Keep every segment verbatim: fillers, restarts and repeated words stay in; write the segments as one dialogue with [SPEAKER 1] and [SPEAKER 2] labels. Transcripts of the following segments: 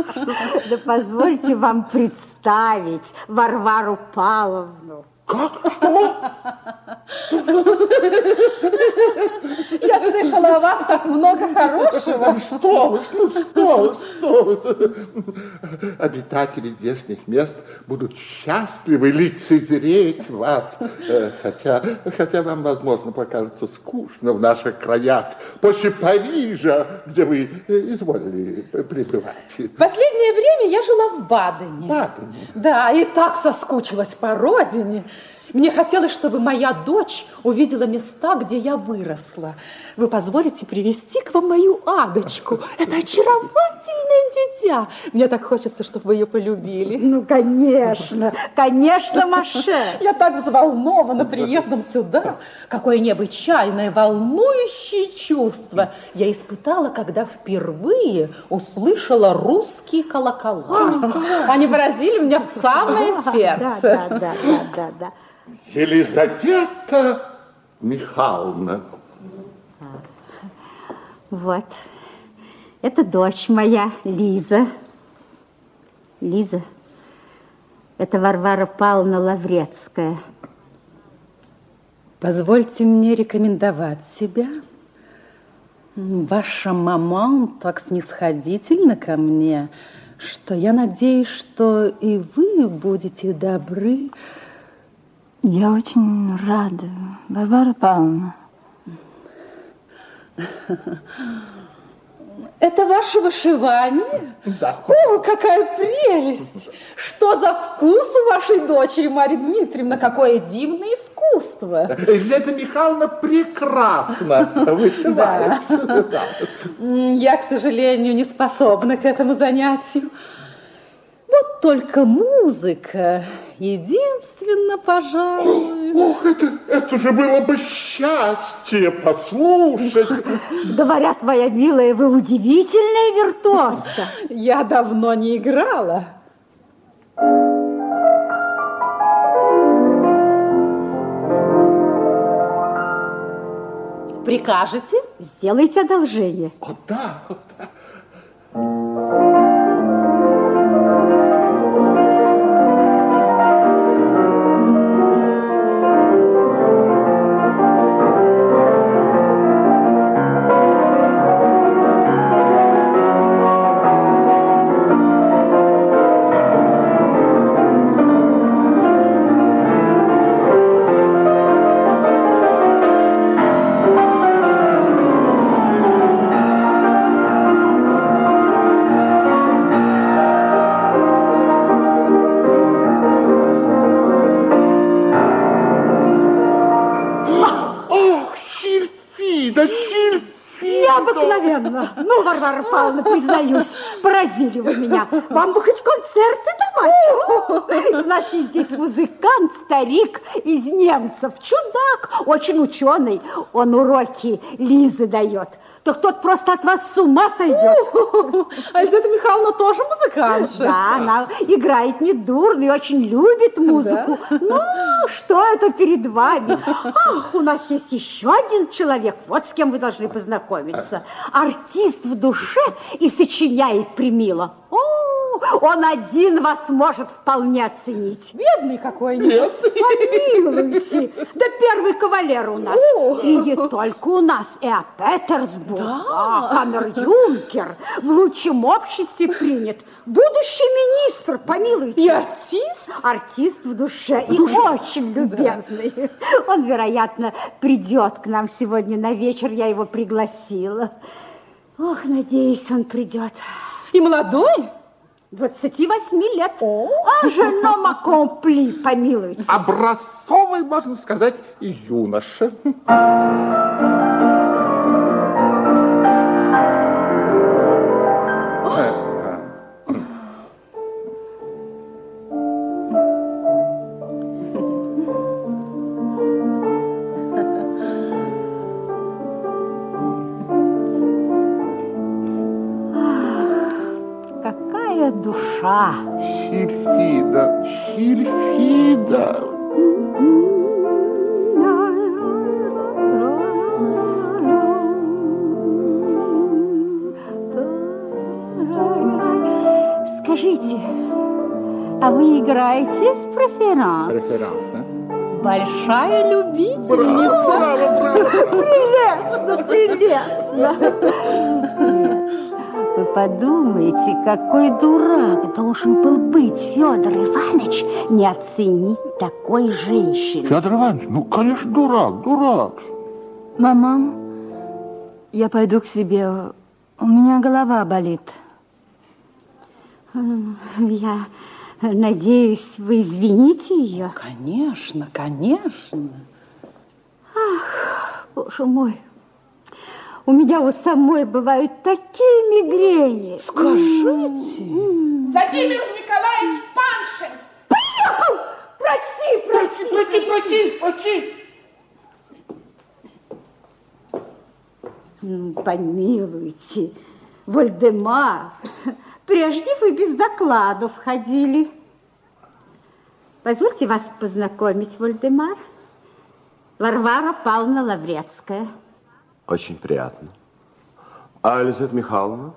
[SPEAKER 1] Да позвольте вам представить Варвару Павловну.
[SPEAKER 2] Как? Что?
[SPEAKER 3] Я слышала о вас так много хорошего.
[SPEAKER 2] Что вы, ну что вы, что вы. Обитатели здешних мест будут счастливы лицезреть вас. Хотя, хотя вам, возможно, покажется скучно в наших краях, после Парижа, где вы изволили пребывать.
[SPEAKER 3] В последнее время я жила в Бадене.
[SPEAKER 2] Бадене?
[SPEAKER 3] Да, и так соскучилась по родине. Мне хотелось, чтобы моя дочь увидела места, где я выросла. Вы позволите привести к вам мою Адочку? Это очаровательное дитя. Мне так хочется, чтобы вы ее полюбили.
[SPEAKER 1] Ну, конечно, конечно, Маше.
[SPEAKER 3] Я так взволнована приездом сюда. Какое необычайное, волнующее чувство я испытала, когда впервые услышала русские колокола. Они поразили меня в самое сердце.
[SPEAKER 1] Да, да, да, да, да, да.
[SPEAKER 2] Елизавета Михайловна.
[SPEAKER 1] Вот. Это дочь моя, Лиза. Лиза. Это Варвара Павловна Лаврецкая.
[SPEAKER 3] Позвольте мне рекомендовать себя. Ваша мама так снисходительна ко мне, что я надеюсь, что и вы будете добры.
[SPEAKER 4] Я очень рада, Варвара Павловна.
[SPEAKER 3] Это ваше вышивание?
[SPEAKER 2] Да.
[SPEAKER 3] О, какая прелесть! Что за вкус у вашей дочери, Марья Дмитриевна? Какое дивное искусство!
[SPEAKER 2] Елизавета Михайловна прекрасно вышивается.
[SPEAKER 3] Да. Да. Я, к сожалению, не способна к этому занятию. Вот только музыка единственно, пожалуй.
[SPEAKER 2] Ох, это, это же было бы счастье послушать.
[SPEAKER 1] Говорят, моя милая, вы удивительная виртуозка.
[SPEAKER 3] Я давно не играла. Прикажете?
[SPEAKER 1] Сделайте одолжение.
[SPEAKER 2] О, да, о, да.
[SPEAKER 1] Необыкновенно. Ну, Варвара Павловна, признаюсь, поразили вы меня. Вам бы хоть концерты давать. У нас есть здесь музыкант, старик из немцев, чудак, очень ученый. Он уроки Лизы дает. Так тот просто от вас с ума сойдет.
[SPEAKER 3] А Елизавета Михайловна тоже музыкантша?
[SPEAKER 1] Да, она играет недурно и очень любит музыку. Да? Ну, что это перед вами? Ах, у нас есть еще один человек, вот с кем вы должны познакомиться. Артист в душе и сочиняет премило. О, он один вас может вполне оценить.
[SPEAKER 3] Бедный какой-нибудь.
[SPEAKER 1] Помилуйте. Да первый кавалер у нас. О. И не только у нас, и о Петерсбург. Да. А, камер-юнкер в лучшем обществе принят. Будущий министр, помилуйте.
[SPEAKER 3] И артист?
[SPEAKER 1] Артист в душе и очень любезный. Да. Он, вероятно, придет к нам сегодня на вечер. Я его пригласила. Ох, надеюсь, он придет.
[SPEAKER 3] И молодой?
[SPEAKER 1] двадцати восьми лет. О, а женом аккомпли, помилуйте.
[SPEAKER 2] Образцовый, можно сказать, юноша.
[SPEAKER 1] Душа.
[SPEAKER 2] Сильфида, Сильфида.
[SPEAKER 1] Скажите, а вы играете в преферанс?
[SPEAKER 2] Преферанс, да?
[SPEAKER 3] Большая любительница.
[SPEAKER 2] Браво, браво, браво.
[SPEAKER 1] Прелестно, прелестно. Нет, вы подумайте, какой дурак должен был быть Федор Иванович, не оценить такой женщины.
[SPEAKER 2] Федор Иванович, ну, конечно, дурак, дурак.
[SPEAKER 4] Мама, я пойду к себе. У меня голова болит.
[SPEAKER 1] Я надеюсь, вы извините ее?
[SPEAKER 3] Конечно, конечно.
[SPEAKER 1] Ах, боже мой. У меня у самой бывают такие мигрени.
[SPEAKER 3] Скажите.
[SPEAKER 5] Владимир Николаевич Паншин!
[SPEAKER 1] Приехал! Проси, проси,
[SPEAKER 2] Проси, проси, проси.
[SPEAKER 1] Ну, помилуйте, Вольдемар, прежде вы без доклада входили. Позвольте вас познакомить, Вольдемар. Варвара Павловна Лаврецкая.
[SPEAKER 6] Очень приятно. А Лизавета Михайловна?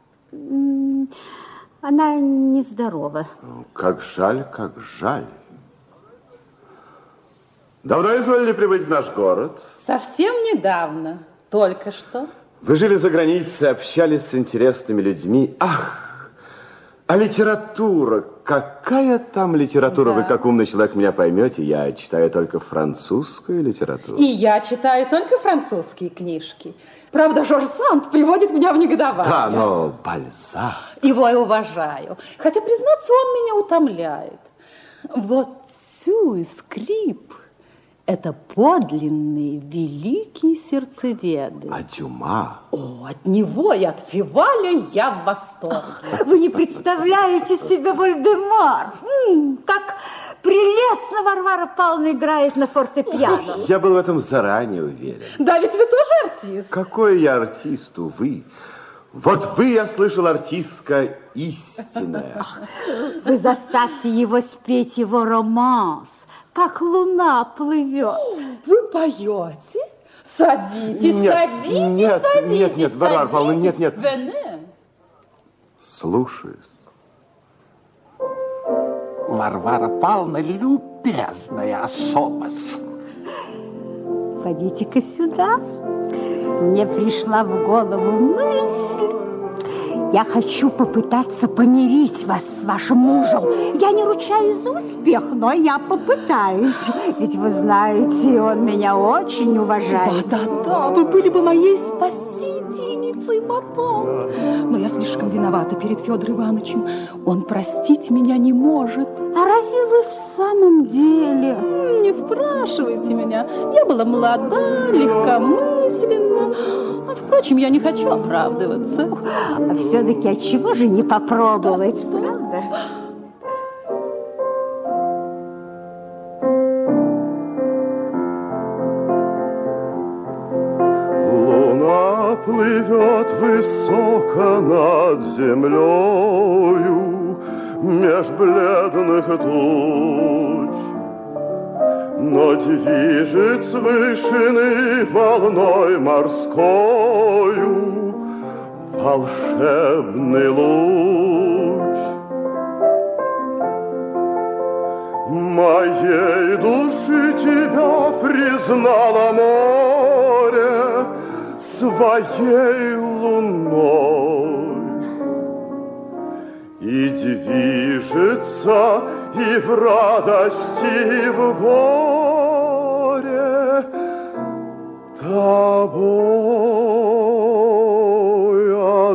[SPEAKER 1] Она нездорова.
[SPEAKER 6] Как жаль, как жаль. Давно изволили прибыть в наш город?
[SPEAKER 3] Совсем недавно. Только что.
[SPEAKER 6] Вы жили за границей, общались с интересными людьми. Ах, а литература. Какая там литература?
[SPEAKER 3] Да.
[SPEAKER 6] Вы, как умный человек, меня поймете. Я читаю только французскую литературу.
[SPEAKER 3] И я читаю только французские книжки. Правда, Жорж Санд приводит меня в негодование.
[SPEAKER 6] Да, но Бальзак.
[SPEAKER 3] Его я уважаю. Хотя, признаться, он меня утомляет. Вот Сю Скрип — это подлинные великие сердцеведы.
[SPEAKER 6] А Дюма?
[SPEAKER 3] О, от него и от Фиваля я в восторге.
[SPEAKER 1] Вы не представляете себе, Вольдемар, М, как прелестно Варвара Павловна играет на фортепиано.
[SPEAKER 6] Я был в этом заранее уверен.
[SPEAKER 3] Да, ведь вы тоже артист.
[SPEAKER 6] Какой я артист, увы. Вот вы, я слышал, артистка истинная.
[SPEAKER 1] Вы заставьте его спеть его романс, как луна плывет.
[SPEAKER 3] Вы поете? Садитесь,
[SPEAKER 6] Нет,
[SPEAKER 3] садитесь,
[SPEAKER 6] нет,
[SPEAKER 3] садитесь.
[SPEAKER 6] нет, нет, Варвара Павловна, нет, нет.
[SPEAKER 3] Вене.
[SPEAKER 6] Слушаюсь.
[SPEAKER 2] Варвара Павловна любезная особа.
[SPEAKER 1] Пойдите-ка сюда. Мне пришла в голову мысль. Я хочу попытаться помирить вас с вашим мужем. Я не ручаюсь за успех, но я попытаюсь. Ведь вы знаете, он меня очень уважает.
[SPEAKER 3] Да-да-да, вы были бы моей спасительницей потом. Но я слишком виновата перед Федором Ивановичем. Он простить меня не может.
[SPEAKER 1] А разве вы в самом деле?
[SPEAKER 3] Не спрашивайте меня. Я была молода, легкомысленна. А, впрочем, я не хочу оправдываться.
[SPEAKER 1] А все-таки отчего же не попробовать, правда?
[SPEAKER 6] Луна плывет высоко над землею меж бледных туч, но движет с вышины волной морскою волшебный луч. Моей души тебя признало море своей луной, и движется и в радости, и в горе тобой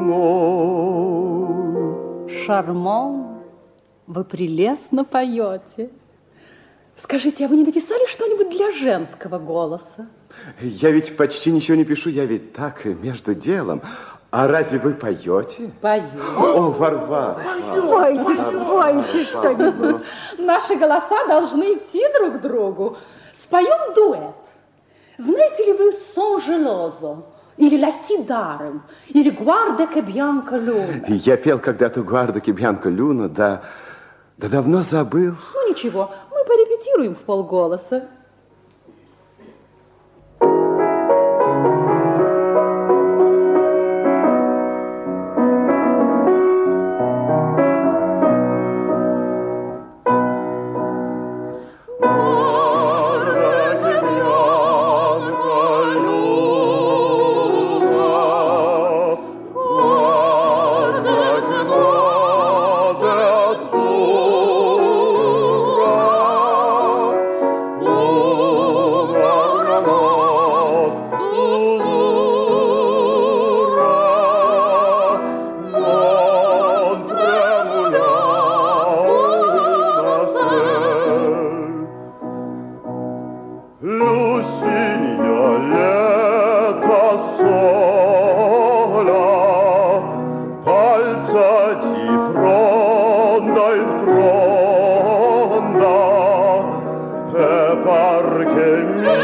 [SPEAKER 6] одной.
[SPEAKER 3] Шарман, вы прелестно поете. Скажите, а вы не написали что-нибудь для женского голоса?
[SPEAKER 6] Я ведь почти ничего не пишу, я ведь так между делом. А разве вы поете?
[SPEAKER 3] Пою.
[SPEAKER 6] О, Варвара!
[SPEAKER 1] Спойте, спойте что-нибудь.
[SPEAKER 3] Наши голоса должны идти друг к другу. Споем дуэт. Знаете ли вы «Сон желозо» или «Ла Сидарем» или «Гуарда ке бьянка люна»?
[SPEAKER 6] Я пел когда-то «Гуарда ке бьянка люна», да, да давно забыл.
[SPEAKER 3] Ну ничего, мы порепетируем в полголоса.
[SPEAKER 7] il fronda e par che mi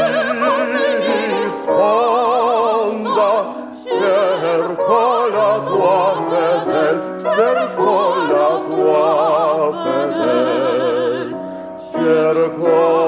[SPEAKER 7] risponda. Cerco la tua fedel, cerco la tua fedel, cerco